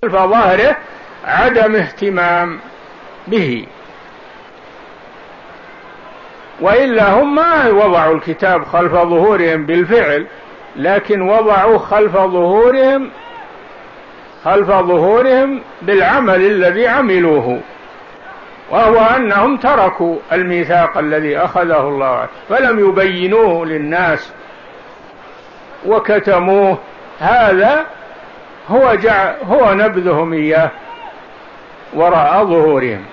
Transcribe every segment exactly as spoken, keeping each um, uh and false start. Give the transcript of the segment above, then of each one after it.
فظاهره عدم اهتمام به، وإلا هم ما وضعوا الكتاب خلف ظهورهم بالفعل، لكن وضعوا خلف ظهورهم خلف ظهورهم بالعمل الذي عملوه، وهو أنهم تركوا الميثاق الذي أخذه الله فلم يبينوه للناس وكتموه. هذا هو جعل هو نبذهم إياه وراء ظهورهم،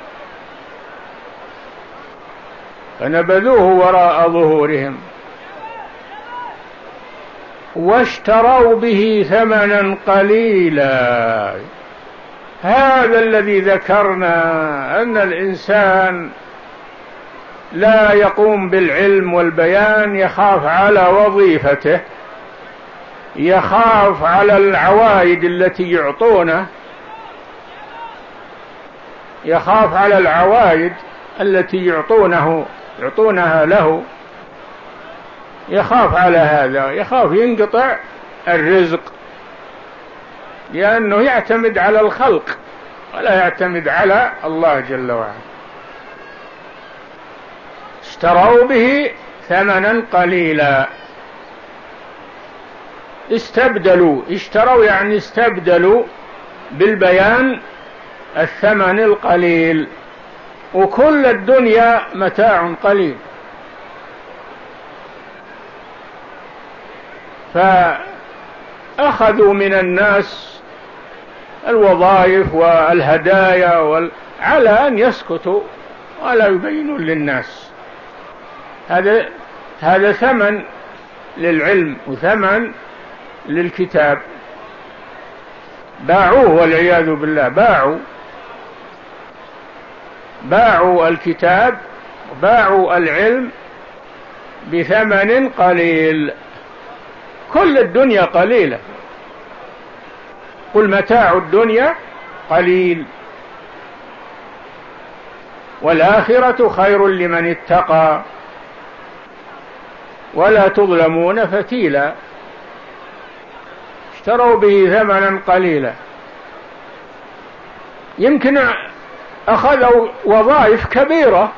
فنبذوه وراء ظهورهم واشتروا به ثمنا قليلا. هذا الذي ذكرنا، أن الإنسان لا يقوم بالعلم والبيان، يخاف على وظيفته، يخاف على العوائد التي يعطونه، يخاف على العوائد التي يعطونه يعطونها له، يخاف على هذا، يخاف ينقطع الرزق، لأنه يعتمد على الخلق ولا يعتمد على الله جل وعلا. اشتروا به ثمنا قليلا، استبدلوا، اشتروا يعني استبدلوا بالبيان الثمن القليل، وكل الدنيا متاع قليل. فأخذوا من الناس الوظائف والهدايا وال... على أن يسكتوا ولا يبينوا للناس. هذا هذا ثمن للعلم وثمن للكتاب، باعوه والعياذ بالله، باعوا باعوا الكتاب، باعوا العلم بثمن قليل. كل الدنيا قليلة، قل متاع الدنيا قليل والآخرة خير لمن اتقى ولا تظلمون فتيلا. اشتروا به ثمنا قليلا، يمكن أخذوا وظائف كبيرة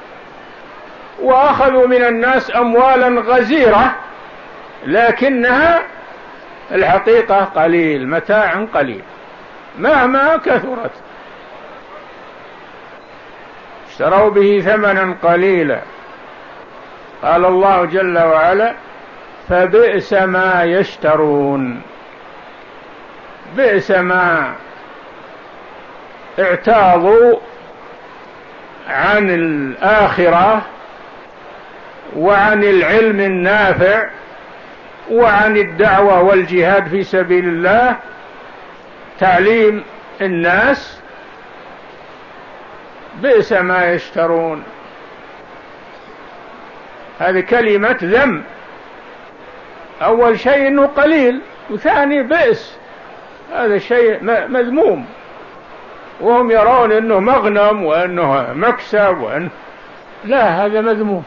وأخذوا من الناس أموالا غزيرة، لكنها الحقيقة قليل، متاع قليل مهما كثرت. اشتروا به ثمنا قليلا. قال الله جل وعلا: فبئس ما يشترون. بئس ما اعتاضوا عن الآخرة وعن العلم النافع وعن الدعوة والجهاد في سبيل الله، تعليم الناس. بئس ما يشترون، هذه كلمة ذم. أول شيء أنه قليل، وثاني بئس، هذا شيء مذموم، وهم يرون أنه مغنم وأنه مكسب وأنه لا، هذا مذموم،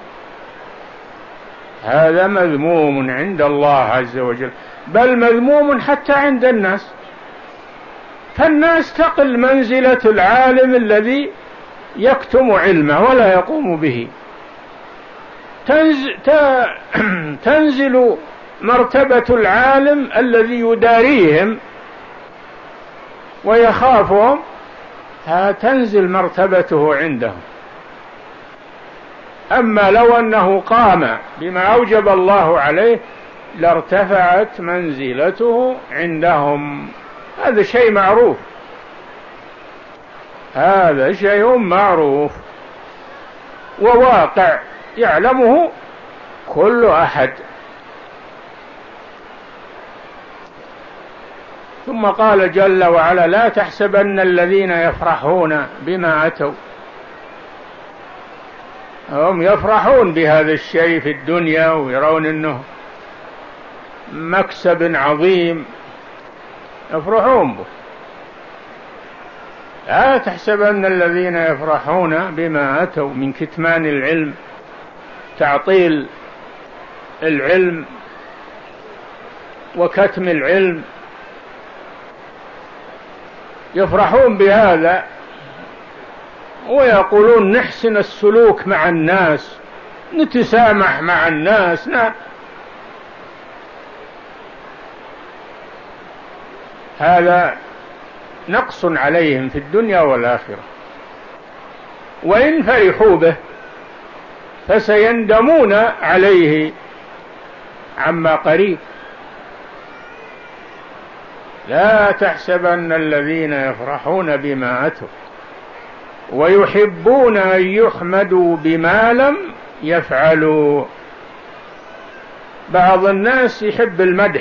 هذا مذموم عند الله عز وجل، بل مذموم حتى عند الناس. فالناس تقل منزلة العالم الذي يكتم علمه ولا يقوم به، تنزل مرتبة العالم الذي يداريهم ويخافهم، تنزل مرتبته عندهم. أما لو أنه قام بما أوجب الله عليه لارتفعت منزلته عندهم. هذا شيء معروف، هذا شيء معروف وواقع يعلمه كل أحد. ثم قال جل وعلا: لا تحسبن الذين يفرحون بما أتوا. هم يفرحون بهذا الشيء في الدنيا ويرون أنه مكسب عظيم، يفرحون به. لا تحسبن الذين يفرحون بما أتوا من كتمان العلم، تعطيل العلم وكتم العلم، يفرحون بهذا ويقولون نحسن السلوك مع الناس، نتسامح مع الناس. لا، هذا نقص عليهم في الدنيا والآخرة، وإن فرحوا به فسيندمون عليه عما قريب. لا تحسبن الذين يفرحون بما أتوا ويحبون أن يحمدوا بما لم يفعلوا. بعض الناس يحب المدح،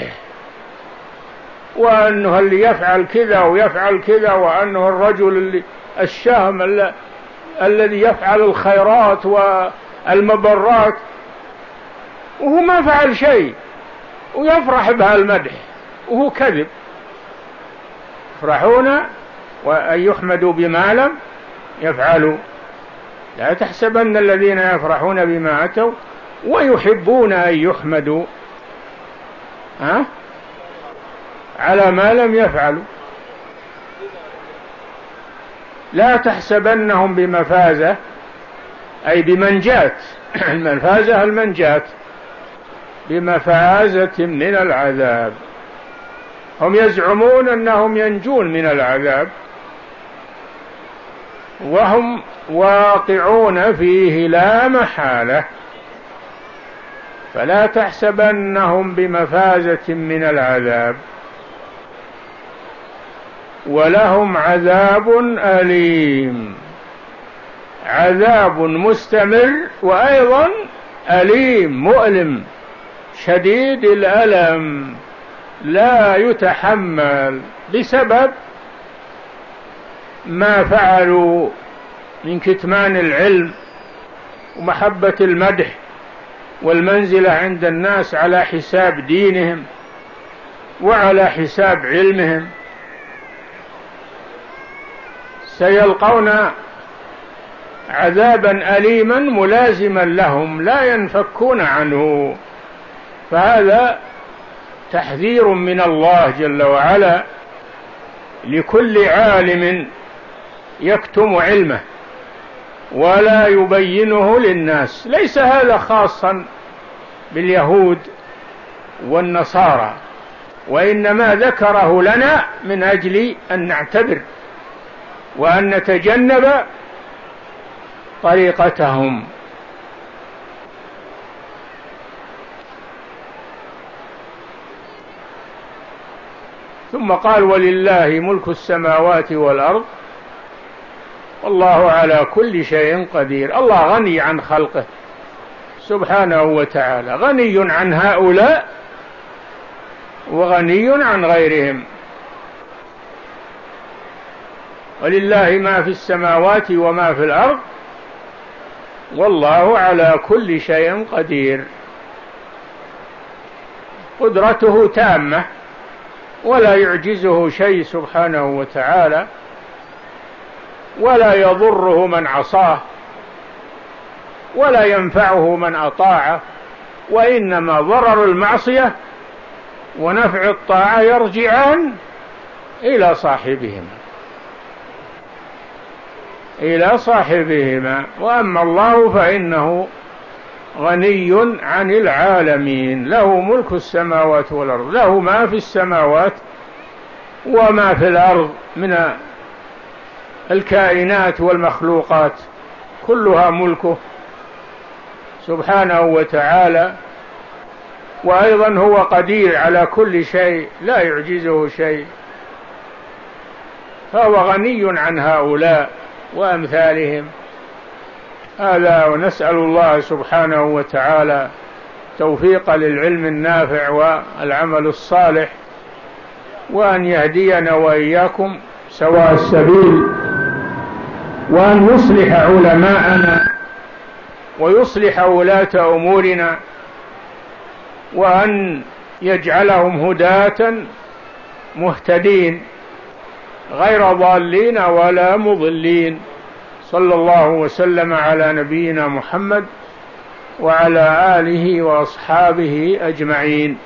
وأنه اللي يفعل كذا ويفعل كذا، وأنه الرجل اللي الشهم اللي الذي يفعل الخيرات والمبرات، وهو ما فعل شيء ويفرح بهالمدح، وهو كذب. يفرحون وأن يحمدوا بما لم يفعلوا. لا تحسبن الذين يفرحون بما أتوا ويحبون أن يحمدوا ها على ما لم يفعلوا. لا تحسبنهم بمفازة، أي بمنجات. المفازة المنجات، بمفازة من العذاب. هم يزعمون أنهم ينجون من العذاب وهم واقعون فيه لا محالة. فلا تحسبنهم بمفازة من العذاب، ولهم عذاب أليم. عذاب مستمر وأيضا أليم مؤلم شديد الألم، لا يتحمل بسبب ما فعلوا من كتمان العلم ومحبة المدح والمنزلة عند الناس على حساب دينهم وعلى حساب علمهم. سيلقون عذابا أليما ملازما لهم لا ينفكون عنه. فهذا تحذير من الله جل وعلا لكل عالم يكتم علمه ولا يبينه للناس. ليس هذا خاصا باليهود والنصارى، وإنما ذكره لنا من أجل أن نعتبر وأن نتجنب طريقتهم. ثم قال ولله ملك السماوات والأرض والله على كل شيء قدير. الله غني عن خلقه سبحانه وتعالى، غني عن هؤلاء وغني عن غيرهم. ولله ما في السماوات وما في الأرض والله على كل شيء قدير. قدرته تامة ولا يعجزه شيء سبحانه وتعالى، ولا يضره من عصاه ولا ينفعه من أطاعه، وإنما ضرر المعصية ونفع الطاعة يرجعان إلى صاحبهما إلى صاحبهما وأما الله فإنه غني عن العالمين، له ملك السماوات والأرض، له ما في السماوات وما في الأرض من الكائنات والمخلوقات، كلها ملكه سبحانه وتعالى. وأيضا هو قدير على كل شيء لا يعجزه شيء، فهو غني عن هؤلاء وأمثالهم. هذا، ونسأل الله سبحانه وتعالى توفيق للعلم النافع والعمل الصالح، وأن يهدينا وإياكم سواء السبيل، وأن يصلح علماءنا ويصلح ولاة أمورنا، وأن يجعلهم هداة مهتدين غير ضالين ولا مضلين. صلى الله وسلم على نبينا محمد وعلى آله وأصحابه أجمعين.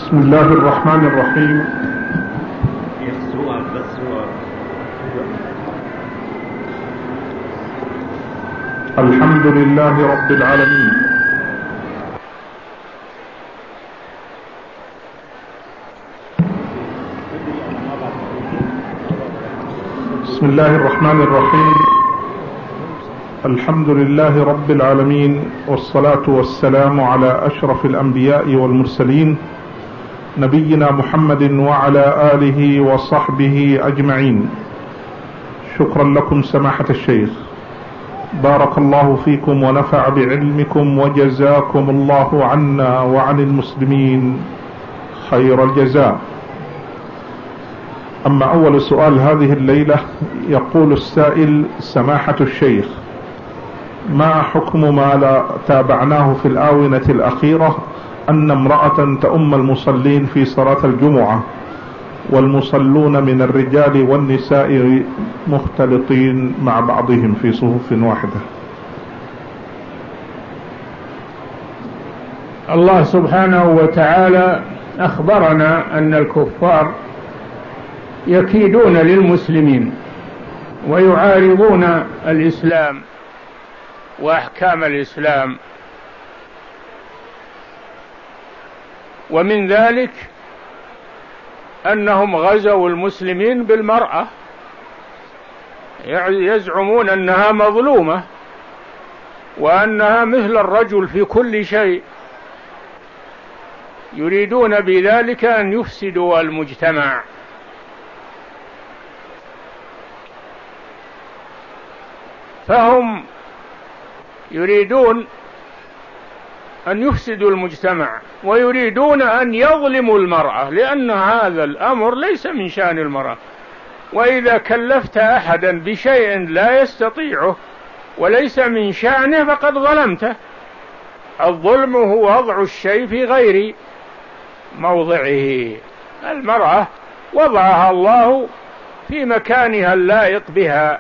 بسم الله الرحمن الرحيم. الحمد لله رب العالمين، بسم الله الرحمن الرحيم. الحمد لله رب العالمين، والصلاة والسلام على أشرف الأنبياء والمرسلين نبينا محمد وعلى آله وصحبه أجمعين. شكرا لكم سماحة الشيخ، بارك الله فيكم ونفع بعلمكم وجزاكم الله عنا وعن المسلمين خير الجزاء. أما أول سؤال هذه الليلة، يقول السائل: سماحة الشيخ، ما حكم ما لا تابعناه في الآونة الأخيرة أن امرأة تؤم المصلين في صلاة الجمعة والمصلون من الرجال والنساء مختلطين مع بعضهم في صفوف واحدة؟ الله سبحانه وتعالى أخبرنا أن الكفار يكيدون للمسلمين ويعارضون الإسلام وأحكام الإسلام، ومن ذلك أنهم غزوا المسلمين بالمرأة، يزعمون أنها مظلومة وأنها مثل الرجل في كل شيء، يريدون بذلك أن يفسدوا المجتمع. فهم يريدون أن يفسدوا المجتمع ويريدون أن يظلموا المرأة، لأن هذا الأمر ليس من شأن المرأة، وإذا كلفت أحدا بشيء لا يستطيعه وليس من شأنه فقد ظلمته. الظلم هو وضع الشيء في غير موضعه. المرأة وضعها الله في مكانها اللائق بها،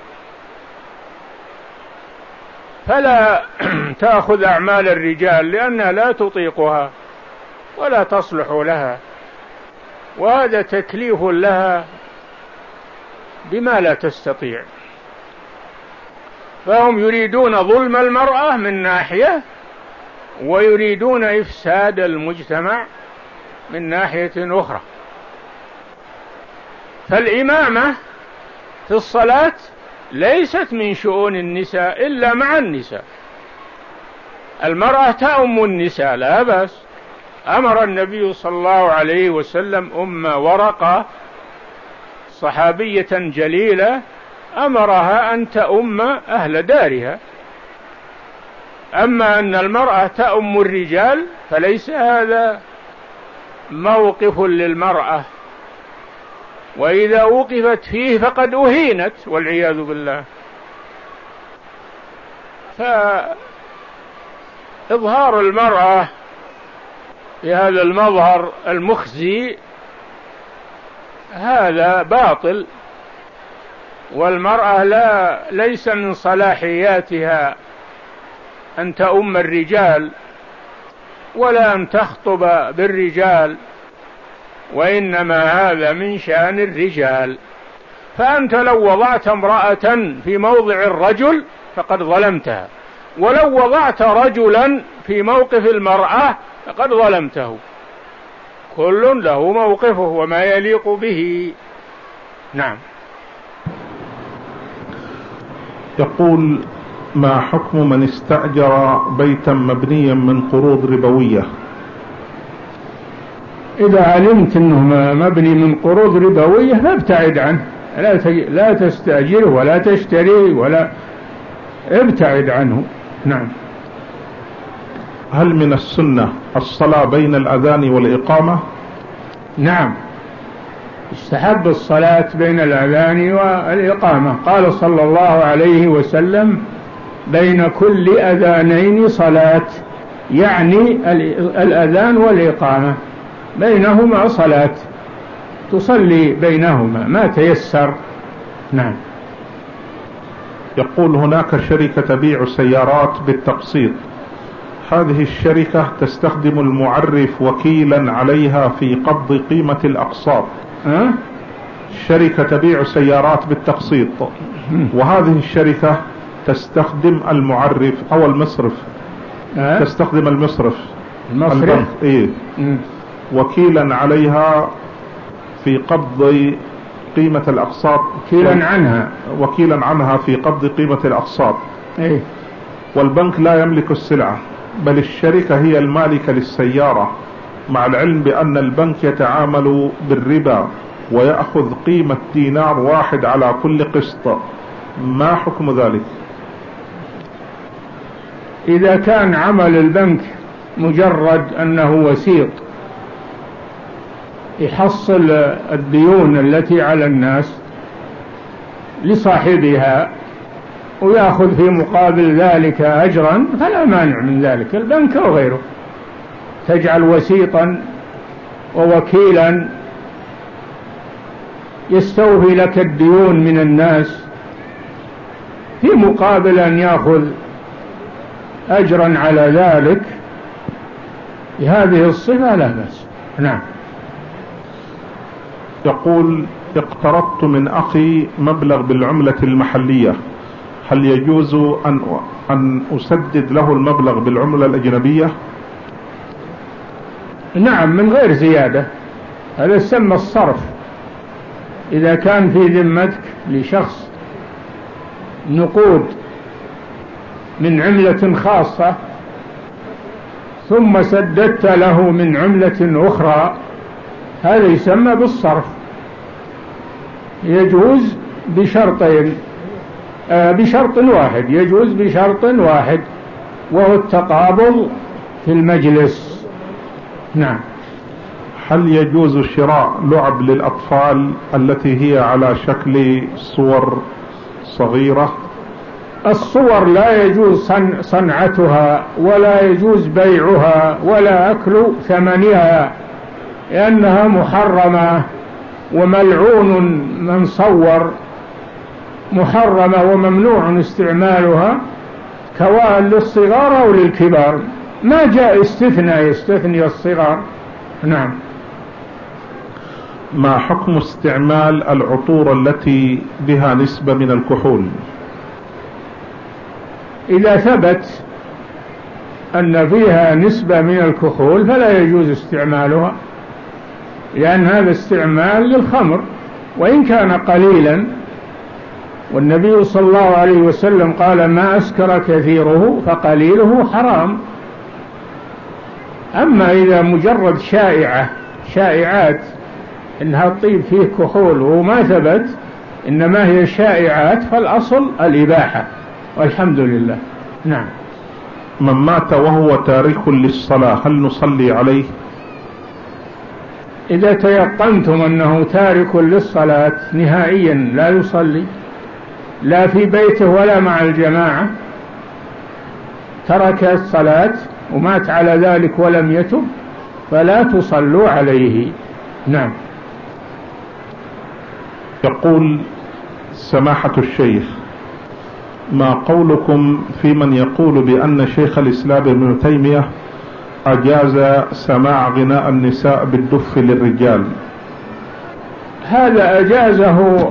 فلا تأخذ أعمال الرجال لأنها لا تطيقها ولا تصلح لها، وهذا تكليف لها بما لا تستطيع. فهم يريدون ظلم المرأة من ناحية، ويريدون إفساد المجتمع من ناحية أخرى. فالإمامة في الصلاة ليست من شؤون النساء إلا مع النساء. المرأة تأم النساء لا بأس. أمر النبي صلى الله عليه وسلم أم ورقة صحابية جليلة، أمرها أن تأم أهل دارها. أما أن المرأة تأم الرجال فليس هذا موقف للمرأة، وإذا وقفت فيه فقد أهينت والعياذ بالله. فإظهار المرأة في هذا المظهر المخزي هذا باطل، والمرأة لا ليس من صلاحياتها أن تؤم الرجال ولا أن تخطب بالرجال، وإنما هذا من شأن الرجال. فأنت لو وضعت امرأة في موضع الرجل فقد ظلمتها، ولو وضعت رجلا في موقف المرأة فقد ظلمته. كل له موقفه وما يليق به. نعم. يقول: ما حكم من استأجر بيتا مبنيا من قروض ربوية؟ إذا علمت أنه مبني من قروض ربوية فابتعد عنه، لا تستأجره ولا تشتريه ولا ابتعد عنه. نعم. هل من السنة الصلاة بين الأذان والإقامة؟ نعم، استحب الصلاة بين الأذان والإقامة. قال صلى الله عليه وسلم: بين كل أذانين صلاة، يعني الأذان والإقامة بينهما صلاة، تصلي بينهما ما تيسر. نعم. يقول: هناك شركة تبيع سيارات بالتقسيط، هذه الشركة تستخدم المعرف وكيلا عليها في قبض قيمة الأقساط. أه؟ شركة تبيع سيارات بالتقسيط، وهذه الشركة تستخدم المعرف أو المصرف. أه؟ تستخدم المصرف المصرف إيه؟ وكيلا عليها في قبض قيمة الأقساط، وكيلا عنها وكيلا عنها في قبض قيمة الأقساط. إيه؟ والبنك لا يملك السلعة، بل الشركة هي المالكة للسيارة، مع العلم بأن البنك يتعامل بالربا ويأخذ قيمة دينار واحد على كل قسط. ما حكم ذلك؟ إذا كان عمل البنك مجرد أنه وسيط يحصل الديون التي على الناس لصاحبها ويأخذ في مقابل ذلك أجرا، فلا مانع من ذلك. البنك وغيره تجعل وسيطا ووكيلا يستوفي لك الديون من الناس في مقابل أن يأخذ أجرا على ذلك، بهذه الصفة لا بأس. نعم. يقول: اقترضت من أخي مبلغ بالعملة المحلية، هل يجوز أن أن أسدد له المبلغ بالعملة الأجنبية؟ نعم، من غير زيادة. هذا يسمى الصرف. إذا كان في ذمتك لشخص نقود من عملة خاصة ثم سددت له من عملة أخرى، هذا يسمى بالصرف. يجوز بشرطين، آه بشرط واحد، يجوز بشرط واحد وهو التقابض في المجلس. نعم. هل يجوز شراء لعب للأطفال التي هي على شكل صور صغيرة؟ الصور لا يجوز صنعتها ولا يجوز بيعها ولا أكل ثمنها، لأنها محرمة، وملعون من صور، محرمة وممنوع استعمالها، سواء للصغار أو للكبار. ما جاء استثناء يستثني الصغار. نعم. ما حكم استعمال العطور التي بها نسبة من الكحول؟ إذا ثبت أن فيها نسبة من الكحول فلا يجوز استعمالها، لأن هذا استعمال للخمر وإن كان قليلا، والنبي صلى الله عليه وسلم قال: ما أسكر كثيره فقليله حرام. أما إذا مجرد شائعة شائعات إنها الطيب فيه كحول وما ثبت، إنما هي شائعات، فالأصل الإباحة والحمد لله. نعم. من مات وهو تارك للصلاة هل نصلي عليه؟ إذا تيقنتم أنه تارك للصلاة نهائيا لا يصلي، لا في بيته ولا مع الجماعة، ترك الصلاة ومات على ذلك ولم يتب، فلا تصلوا عليه. نعم. يقول سماحة الشيخ: ما قولكم في من يقول بأن شيخ الإسلام ابن تيمية أجاز سماع غناء النساء بالدف للرجال؟ هذا أجازه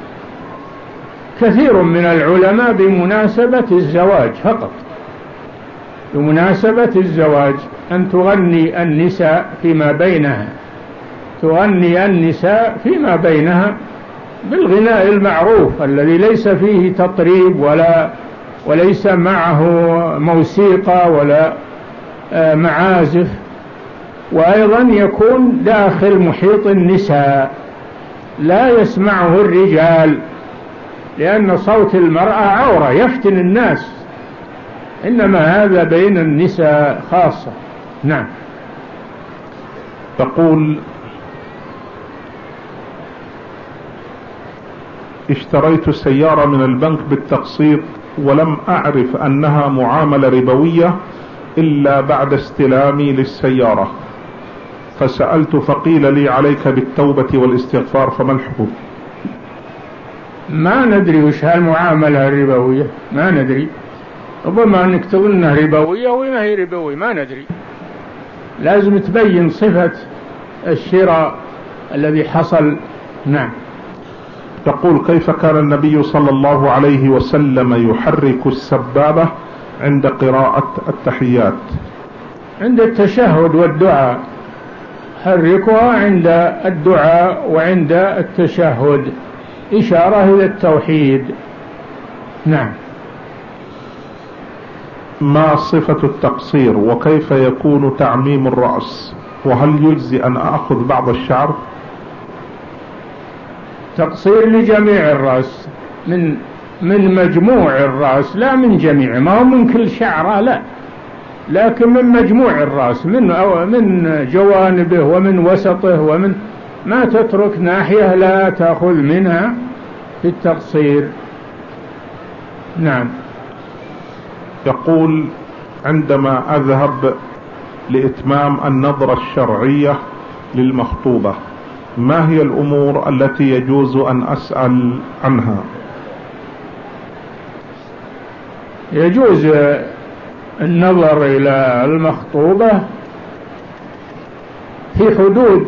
كثير من العلماء بمناسبة الزواج فقط، بمناسبة الزواج، أن تغني النساء فيما بينها، تغني النساء فيما بينها بالغناء المعروف الذي ليس فيه تطريب ولا وليس معه موسيقى ولا معازف، وأيضا يكون داخل محيط النساء لا يسمعه الرجال، لأن صوت المرأة عورة يفتن الناس، إنما هذا بين النساء خاصة. نعم. تقول: اشتريت سيارة من البنك بالتقسيط ولم أعرف أنها معاملة ربوية إلا بعد استلامي للسيارة، فسألت فقيل لي عليك بالتوبة والاستغفار، فما الحكم؟ ما ندري وش هالمعاملة الربوية، ما ندري، ربما نكتب انها ربوية وما هي ربوية ما ندري. لازم تبين صفة الشراء الذي حصل. نعم. يقول كيف كان النبي صلى الله عليه وسلم يحرك السبابة عند قراءة التحيات؟ عند التشهد والدعاء، حركها عند الدعاء وعند التشهد، إشارة إلى التوحيد. نعم. ما صفة التقصير وكيف يكون تعميم الرأس، وهل يجزي أن أخذ بعض الشعر؟ تقصير لجميع الرأس، من من مجموع الرأس لا من جميع، ما هو من كل شعرة لا، لكن من مجموع الرأس، من أو من جوانبه ومن وسطه، ومن ما تترك ناحية لا تأخذ منها في التقصير. نعم. يقول عندما أذهب لإتمام النظرة الشرعية للمخطوبة ما هي الأمور التي يجوز أن أسأل عنها؟ يجوز النظر إلى المخطوبة في حدود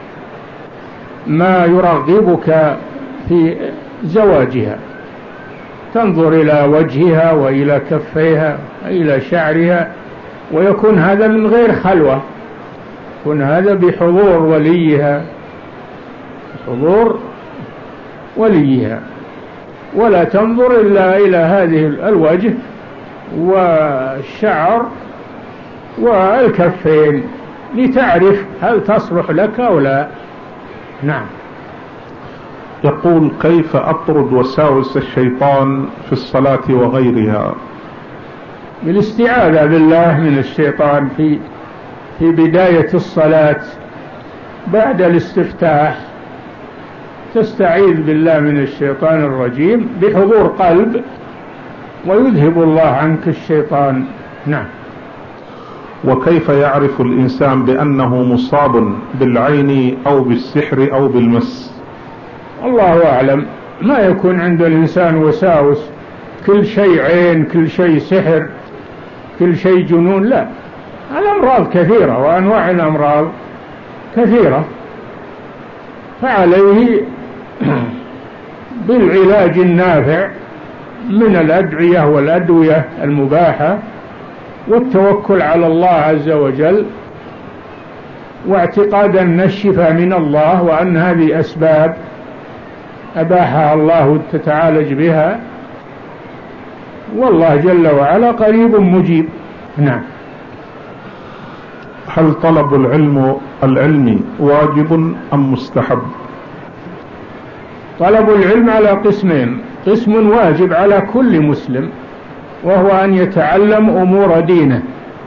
ما يرغبك في زواجها، تنظر إلى وجهها وإلى كفيها وإلى شعرها، ويكون هذا من غير خلوة، يكون هذا بحضور وليها، حضور وليها، ولا تنظر إلا إلى هذه الوجه والشعر والكفين لتعرف هل تصلح لك أو لا. نعم. يقول كيف أطرد وساوس الشيطان في الصلاة وغيرها؟ بالاستعاذة بالله من الشيطان في في بداية الصلاة بعد الاستفتاح، تستعيذ بالله من الشيطان الرجيم بحضور قلب، ويذهب الله عنك الشيطان. نعم. وكيف يعرف الإنسان بأنه مصاب بالعين أو بالسحر أو بالمس؟ الله أعلم. ما يكون عند الإنسان وساوس كل شيء عين، كل شيء سحر، كل شيء جنون، لا، الأمراض كثيرة وأنواع الأمراض كثيرة، فعليه بالعلاج النافع من الأدعية والأدوية المباحة، والتوكل على الله عز وجل، واعتقاد أن الشفاء من الله، وأن هذه أسباب أباحها الله تتعالج بها، والله جل وعلا قريب مجيب. نعم. هل طلب العلم العلمي واجب أم مستحب؟ طلب العلم على قسمين: قسم واجب على كل مسلم، وهو أن يتعلم أمور دينه،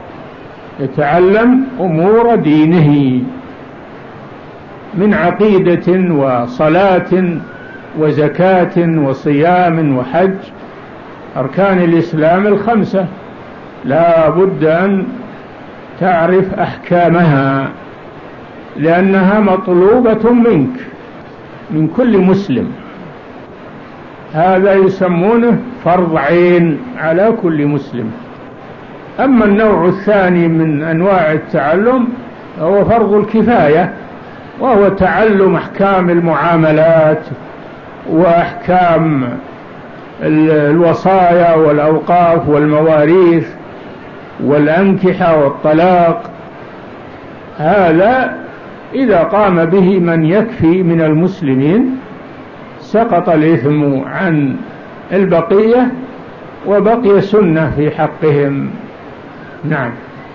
يتعلم أمور دينه من عقيدة وصلاة وزكاة وصيام وحج، أركان الإسلام الخمسة لا بد أن تعرف أحكامها، لأنها مطلوبة منك من كل مسلم، هذا يسمونه فرض عين على كل مسلم. أما النوع الثاني من أنواع التعلم هو فرض الكفاية، وهو تعلم أحكام المعاملات وأحكام الوصايا والأوقاف والمواريث والأنكحة والطلاق. هذا إذا قام به من يكفي من المسلمين سقط الإثم عن البقية وبقي سنة في حقهم. نعم.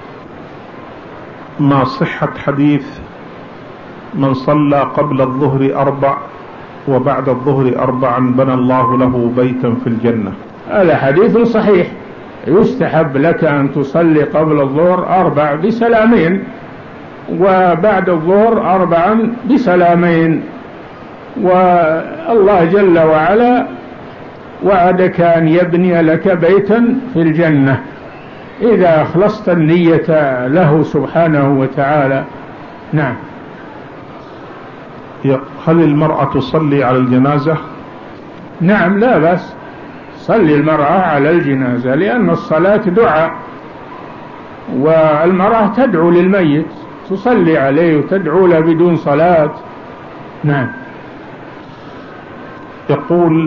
ما صحة حديث من صلى قبل الظهر أربع وبعد الظهر أربعا بنى الله له بيتا في الجنة؟ هذا حديث صحيح. يستحب لك أن تصلي قبل الظهر أربع بسلامين، وبعد الظهر أربعا بسلامين، والله جل وعلا وعدك أن يبني لك بيتا في الجنة إذا أخلصت النية له سبحانه وتعالى. نعم. هل المرأة تصلي على الجنازة؟ نعم، لا بأس، تصلي المرأة على الجنازة، لأن الصلاة دعاء، والمرأة تدعو للميت، تصلي عليه وتدعو له بدون صلاة. نعم. يقول: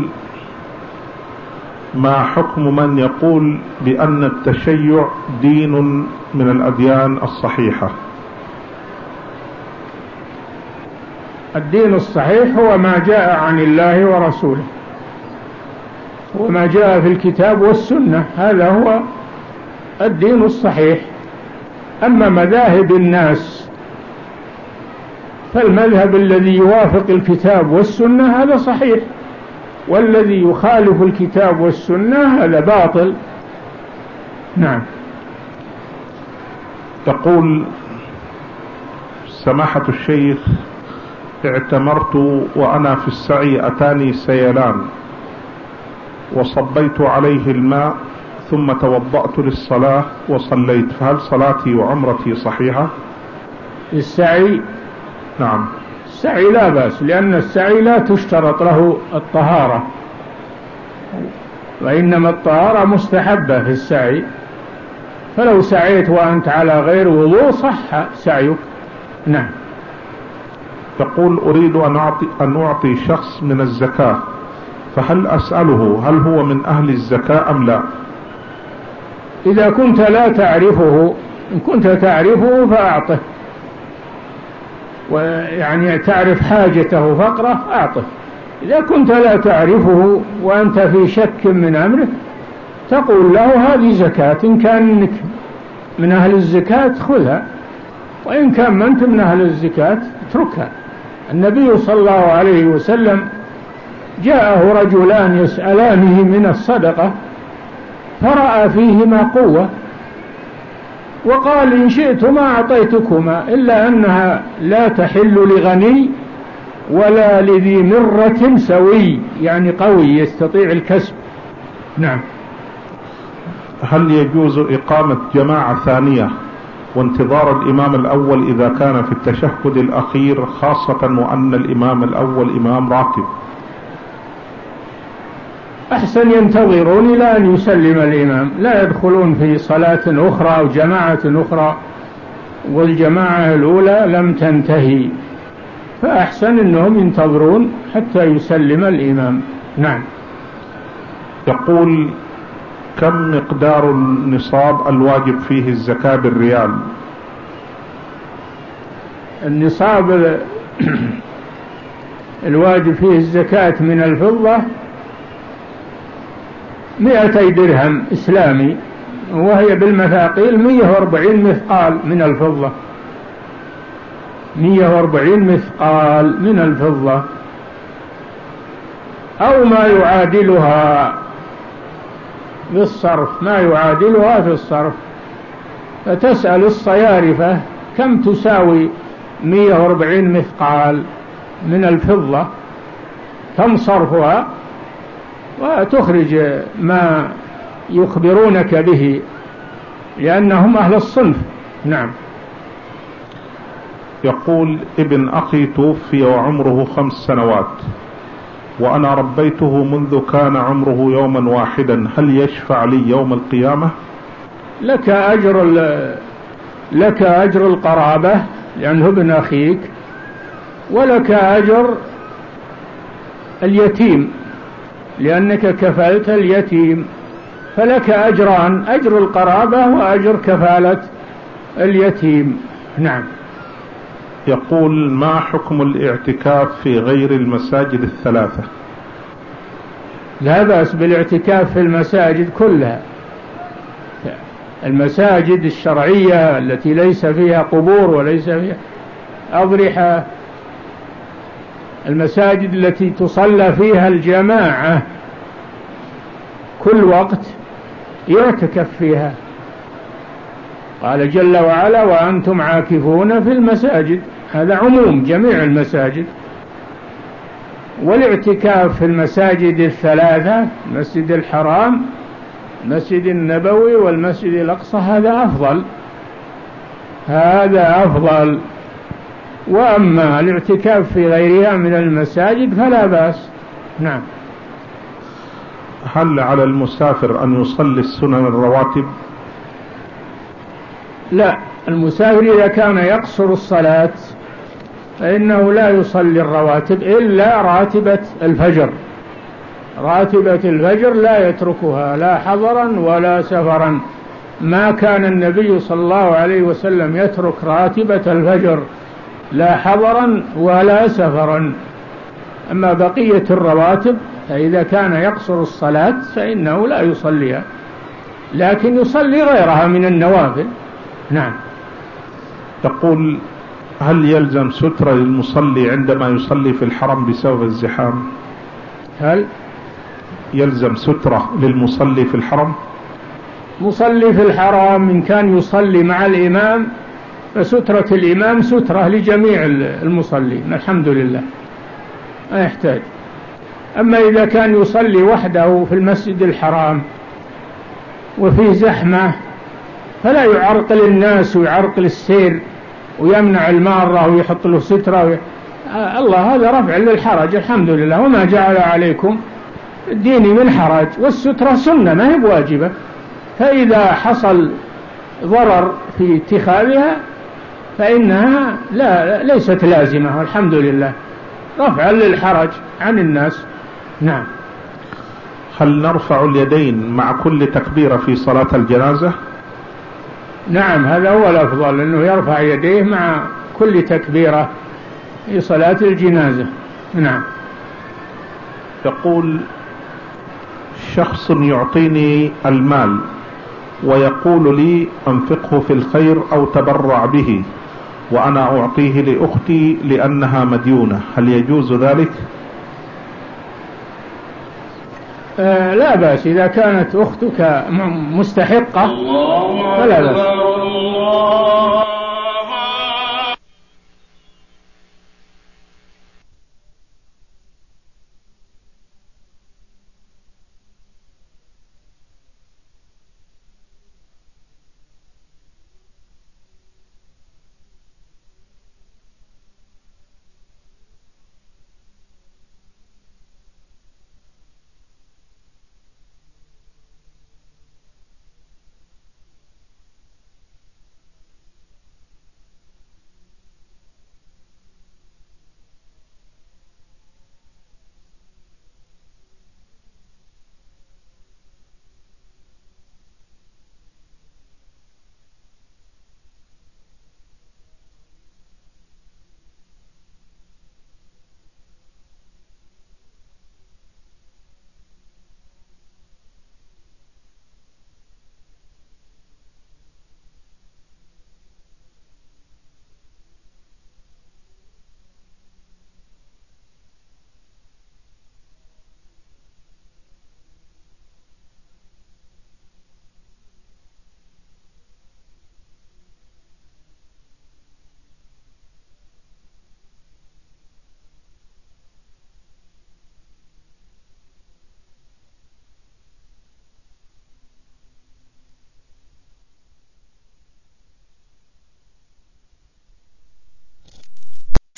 ما حكم من يقول بأن التشيع دين من الأديان الصحيحة؟ الدين الصحيح هو ما جاء عن الله ورسوله، وما جاء في الكتاب والسنة، هذا هو الدين الصحيح. أما مذاهب الناس فالمذهب الذي يوافق الكتاب والسنة هذا صحيح، والذي يخالف الكتاب والسنة هذا باطل. نعم. تقول: سماحة الشيخ، اعتمرت وأنا في السعي أتاني سيلان وصبيت عليه الماء ثم توضأت للصلاة وصليت، فهل صلاتي وعمرتي صحيحة؟ السعي؟ نعم. السعي لا بأس، لأن السعي لا تشترط له الطهارة، وإنما الطهارة مستحبة في السعي، فلو سعيت وأنت على غير وضوء صح سعيك. نعم. تقول: أريد أن أعطي, أن أعطي شخص من الزكاة، فهل أسأله هل هو من أهل الزكاة أم لا؟ إذا كنت لا تعرفه، إن كنت تعرفه فأعطه، ويعني تعرف حاجته فقره أعطه. إذا كنت لا تعرفه وأنت في شك من أمره تقول له هذه زكاة، إن كان من أهل الزكاة خذها، وإن كان ما أنت من أهل الزكاة اتركها. النبي صلى الله عليه وسلم جاءه رجلان يسألانه من الصدقة فرأى فيهما قوة، وقال: إن شئتما أعطيتكما، إلا أنها لا تحل لغني ولا لذي مرة سوي، يعني قوي يستطيع الكسب. نعم. هل يجوز إقامة جماعة ثانية وانتظار الإمام الأول إذا كان في التشهد الأخير، خاصة وأن الإمام الأول إمام راتب؟ أحسن ينتظرون إلى أن يسلم الإمام، لا يدخلون في صلاة أخرى أو جماعة أخرى والجماعة الأولى لم تنتهي، فأحسن أنهم ينتظرون حتى يسلم الإمام. نعم. يقول: كم مقدار النصاب الواجب فيه الزكاة بالريال؟ النصاب الواجب فيه الزكاة من الفضة مئتي درهم إسلامي، وهي بالمثاقيل مئة وأربعين مثقال من الفضة، مئة وأربعين مثقال من الفضة أو ما يعادلها في الصرف، ما يعادلها في الصرف. فتسأل الصيارفة كم تساوي مئة وأربعين مثقال من الفضة، كم صرفها، وتخرج ما يخبرونك به، لأنهم أهل الصنف. نعم. يقول: ابن أخي توفي وعمره خمس سنوات وأنا ربيته منذ كان عمره يوما واحدا، هل يشفع لي يوم القيامة؟ لك أجر لك أجر القرابة لأنه ابن أخيك، ولك أجر اليتيم لأنك كفلت اليتيم، فلك أجران: أجر القرابة وأجر كفالة اليتيم. نعم. يقول: ما حكم الاعتكاف في غير المساجد الثلاثة؟ لا بأس بالاعتكاف في المساجد كلها، المساجد الشرعية التي ليس فيها قبور وليس فيها أضرحة، المساجد التي تصلى فيها الجماعة كل وقت يعتكف فيها. قال جل وعلا: وأنتم عاكفون في المساجد، هذا عموم جميع المساجد. والاعتكاف في المساجد الثلاثة، المسجد الحرام، المسجد النبوي، والمسجد الأقصى، هذا أفضل، هذا أفضل. وأما الاعتكاف في غيرها من المساجد فلا بأس. نعم. هل على المسافر أن يصلي السنن الرواتب؟ لا، المسافر إذا كان يقصر الصلاة فإنه لا يصلي الرواتب إلا راتبة الفجر. راتبة الفجر لا يتركها لا حضرا ولا سفرا. ما كان النبي صلى الله عليه وسلم يترك راتبة الفجر لا حضرا ولا سفرا. أما بقية الرواتب فإذا كان يقصر الصلاة فإنه لا يصليها، لكن يصلي غيرها من النوافل. نعم. تقول: هل يلزم سترة للمصلي عندما يصلي في الحرم بسبب الزحام؟ هل يلزم سترة للمصلي في الحرم؟ مصلي في الحرم إن كان يصلي مع الإمام فسترة الإمام سترة لجميع المصلين الحمد لله، ما يحتاج. أما إذا كان يصلي وحده في المسجد الحرام وفيه زحمة فلا يعرقل الناس ويعرقل السير ويمنع المارة ويحط له سترة وي... آه الله هذا رفع للحرج الحمد لله، وما جعل عليكم الدين من حرج، والسترة سنة ما هي بواجبة. فإذا حصل ضرر في اتخاذها فإنها لا ليست لازمة والحمد لله، رفع للحرج عن الناس. نعم. هل نرفع اليدين مع كل تكبيرة في صلاة الجنازة؟ نعم، هذا هو الأفضل، أنه يرفع يديه مع كل تكبيرة في صلاة الجنازة. نعم. يقول: شخص يعطيني المال ويقول لي أنفقه في الخير أو تبرع به، وأنا أعطيه لأختي لأنها مديونة، هل يجوز ذلك؟ آه لا بأس، إذا كانت أختك مستحقة فلا بأس.